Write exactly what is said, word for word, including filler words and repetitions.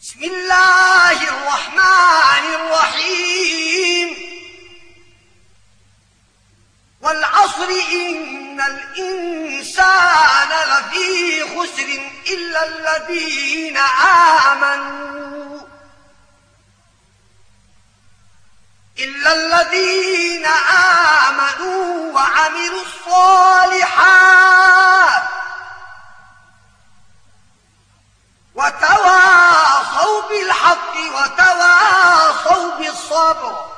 بسم الله الرحمن الرحيم والعصر إن الإنسان لفي خسر إلا الذين آمنوا إلا الذين آمنوا وعملوا الصالحات وتواصوا بالحق وتواصوا بالصبر